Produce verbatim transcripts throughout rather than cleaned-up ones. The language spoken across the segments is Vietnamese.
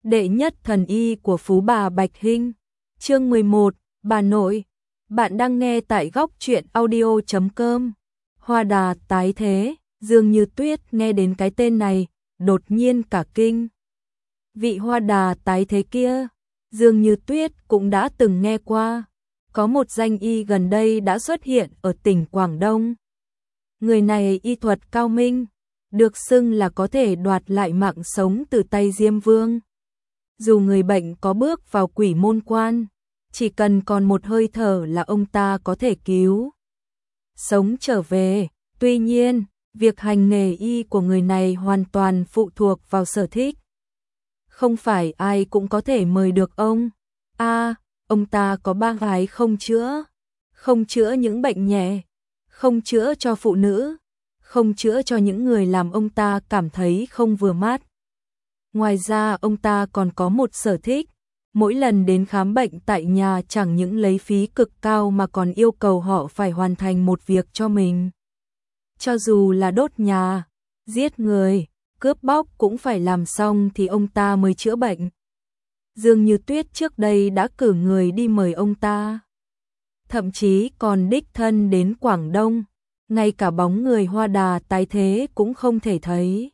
Đệ nhất thần y của Phú Bà Bạch Hinh. Chương mười một, bà nội. Bạn đang nghe tại góc truyện audio chấm com. Hoa đà tái thế, Dương Như Tuyết nghe đến cái tên này, đột nhiên cả kinh. Vị hoa đà tái thế kia, Dương Như Tuyết cũng đã từng nghe qua. Có một danh y gần đây đã xuất hiện ở tỉnh Quảng Đông. Người này y thuật cao minh, được xưng là có thể đoạt lại mạng sống từ tay Diêm Vương. Dù người bệnh có bước vào quỷ môn quan, chỉ cần còn một hơi thở là ông ta có thể cứu sống trở về. Tuy nhiên, việc hành nghề y của người này hoàn toàn phụ thuộc vào sở thích. Không phải ai cũng có thể mời được ông. A, à, ông ta có ba gái không chữa, không chữa những bệnh nhẹ, không chữa cho phụ nữ, không chữa cho những người làm ông ta cảm thấy không vừa mắt. Ngoài ra ông ta còn có một sở thích, mỗi lần đến khám bệnh tại nhà chẳng những lấy phí cực cao mà còn yêu cầu họ phải hoàn thành một việc cho mình. Cho dù là đốt nhà, giết người, cướp bóc cũng phải làm xong thì ông ta mới chữa bệnh. Dương Như Tuyết trước đây đã cử người đi mời ông ta, thậm chí còn đích thân đến Quảng Đông, ngay cả bóng người hoa đà tái thế cũng không thể thấy.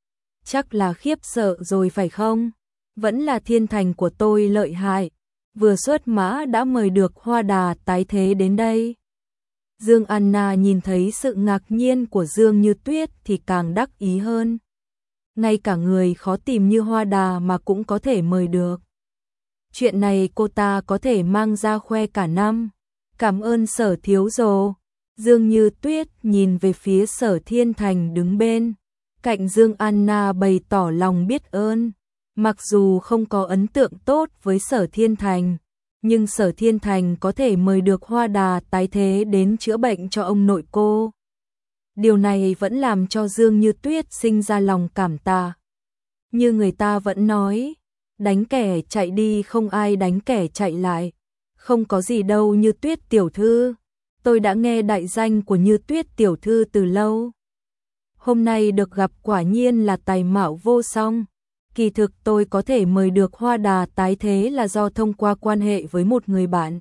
Chắc là khiếp sợ rồi phải không? Vẫn là thiên thành của tôi lợi hại, vừa xuất mã đã mời được hoa đà tái thế đến đây. Dương Anna nhìn thấy sự ngạc nhiên của Dương Như Tuyết thì càng đắc ý hơn. Ngay cả người khó tìm như hoa đà mà cũng có thể mời được. Chuyện này cô ta có thể mang ra khoe cả năm. Cảm ơn Sở thiếu rồ. Dương Như Tuyết nhìn về phía Sở Thiên Thành đứng bên cạnh Dương Anna bày tỏ lòng biết ơn. Mặc dù không có ấn tượng tốt với Sở Thiên Thành, nhưng Sở Thiên Thành có thể mời được hoa đà tái thế đến chữa bệnh cho ông nội cô. Điều này vẫn làm cho Dương Như Tuyết sinh ra lòng cảm tạ. Như người ta vẫn nói, đánh kẻ chạy đi không ai đánh kẻ chạy lại. Không có gì đâu Như Tuyết tiểu thư. Tôi đã nghe đại danh của Như Tuyết tiểu thư từ lâu. Hôm nay được gặp quả nhiên là tài mạo vô song. Kỳ thực tôi có thể mời được hoa đà tái thế là do thông qua quan hệ với một người bạn.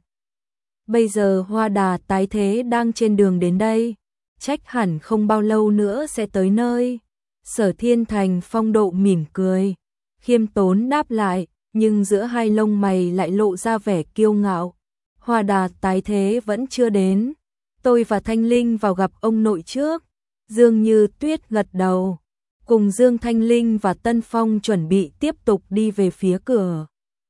Bây giờ hoa đà tái thế đang trên đường đến đây, trách hẳn không bao lâu nữa sẽ tới nơi. Sở Thiên Thành phong độ mỉm cười, khiêm tốn đáp lại, nhưng giữa hai lông mày lại lộ ra vẻ kiêu ngạo. Hoa đà tái thế vẫn chưa đến, tôi và Thanh Linh vào gặp ông nội trước. Dương Như Tuyết gật đầu, cùng Dương Thanh Linh và Tân Phong chuẩn bị tiếp tục đi về phía cửa.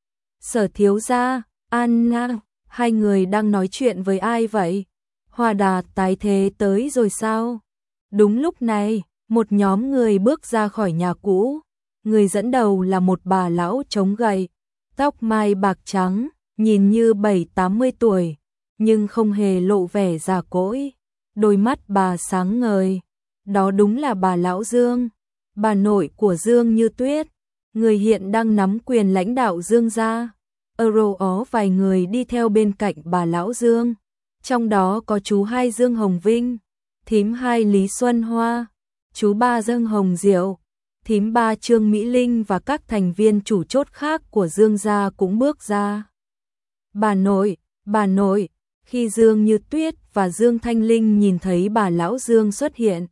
Sở thiếu gia, Anna, hai người đang nói chuyện với ai vậy? Hoa đà tái thế tới rồi sao? Đúng lúc này, một nhóm người bước ra khỏi nhà cũ. Người dẫn đầu là một bà lão chống gậy, tóc mai bạc trắng, nhìn như bảy tám mươi tuổi, nhưng không hề lộ vẻ già cỗi. Đôi mắt bà sáng ngời. Đó đúng là bà lão Dương, bà nội của Dương Như Tuyết, người hiện đang nắm quyền lãnh đạo Dương gia. Euro ó vài người đi theo bên cạnh bà lão Dương, trong đó có chú hai Dương Hồng Vinh, thím hai Lý Xuân Hoa, chú ba Dương Hồng Diệu, thím ba Trương Mỹ Linh và các thành viên chủ chốt khác của Dương gia cũng bước ra. Bà nội, bà nội, khi Dương Như Tuyết và Dương Thanh Linh nhìn thấy bà lão Dương xuất hiện,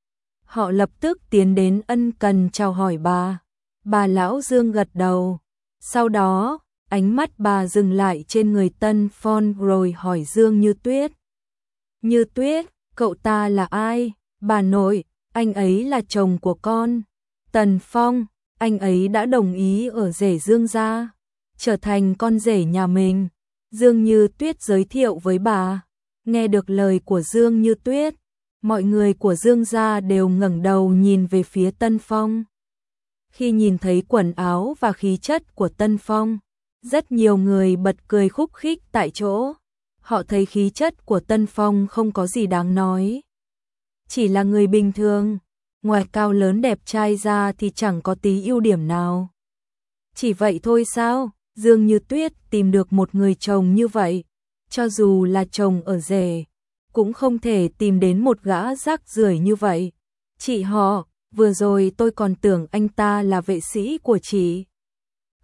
họ lập tức tiến đến ân cần chào hỏi bà. Bà lão Dương gật đầu. Sau đó, ánh mắt bà dừng lại trên người Tân Phong rồi hỏi Dương Như Tuyết. Như Tuyết, cậu ta là ai? Bà nội, anh ấy là chồng của con. Tần Phong, anh ấy đã đồng ý ở rể Dương gia, trở thành con rể nhà mình. Dương Như Tuyết giới thiệu với bà. Nghe được lời của Dương Như Tuyết, mọi người của Dương gia đều ngẩng đầu nhìn về phía Tân Phong. Khi nhìn thấy quần áo và khí chất của Tân Phong, rất nhiều người bật cười khúc khích tại chỗ. Họ thấy khí chất của Tân Phong không có gì đáng nói. Chỉ là người bình thường, ngoài cao lớn đẹp trai ra thì chẳng có tí ưu điểm nào. Chỉ vậy thôi sao? Dương Như Tuyết tìm được một người chồng như vậy, cho dù là chồng ở rể, cũng không thể tìm đến một gã rác rưởi như vậy. Chị họ, vừa rồi tôi còn tưởng anh ta là vệ sĩ của chị.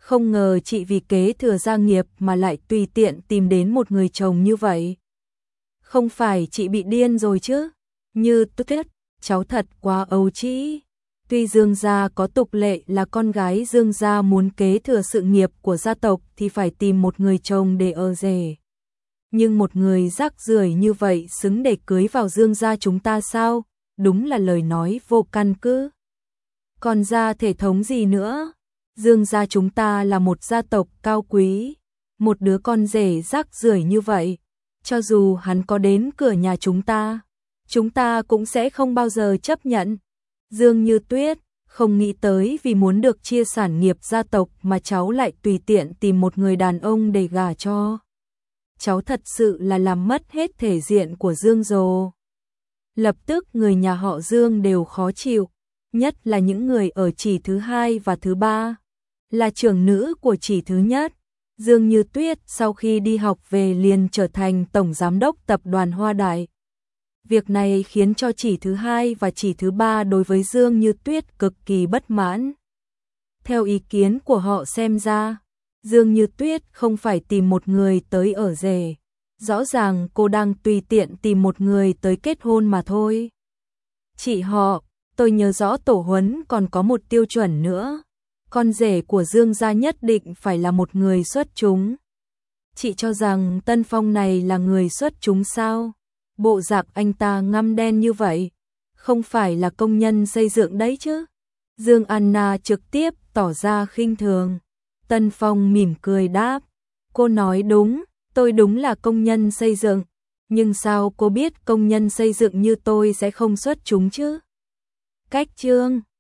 Không ngờ chị vì kế thừa gia nghiệp mà lại tùy tiện tìm đến một người chồng như vậy. Không phải chị bị điên rồi chứ? Như Tuyết, cháu thật quá ấu trĩ. Tuy Dương gia có tục lệ là con gái Dương gia muốn kế thừa sự nghiệp của gia tộc thì phải tìm một người chồng để ở rể. Nhưng một người rác rưởi như vậy xứng để cưới vào Dương gia chúng ta sao? Đúng là lời nói vô căn cứ. Còn gia thể thống gì nữa? Dương gia chúng ta là một gia tộc cao quý. Một đứa con rể rác rưởi như vậy, cho dù hắn có đến cửa nhà chúng ta, chúng ta cũng sẽ không bao giờ chấp nhận. Dương Như Tuyết, không nghĩ tới vì muốn được chia sản nghiệp gia tộc mà cháu lại tùy tiện tìm một người đàn ông để gả cho. Cháu thật sự là làm mất hết thể diện của Dương rồi. Lập tức người nhà họ Dương đều khó chịu, nhất là những người ở chỉ thứ hai và thứ ba, là trưởng nữ của chỉ thứ nhất. Dương Như Tuyết sau khi đi học về liền trở thành tổng giám đốc tập đoàn Hoa Đại. Việc này khiến cho chỉ thứ hai và chỉ thứ ba đối với Dương Như Tuyết cực kỳ bất mãn. Theo ý kiến của họ xem ra, Dương Như Tuyết không phải tìm một người tới ở rể. Rõ ràng cô đang tùy tiện tìm một người tới kết hôn mà thôi. Chị họ, tôi nhớ rõ tổ huấn còn có một tiêu chuẩn nữa. Con rể của Dương gia nhất định phải là một người xuất chúng. Chị cho rằng Tân Phong này là người xuất chúng sao? Bộ dạng anh ta ngăm đen như vậy, không phải là công nhân xây dựng đấy chứ? Dương Anna trực tiếp tỏ ra khinh thường. Tân Phong mỉm cười đáp, cô nói đúng, tôi đúng là công nhân xây dựng, nhưng sao cô biết công nhân xây dựng như tôi sẽ không xuất chúng chứ? Cách chương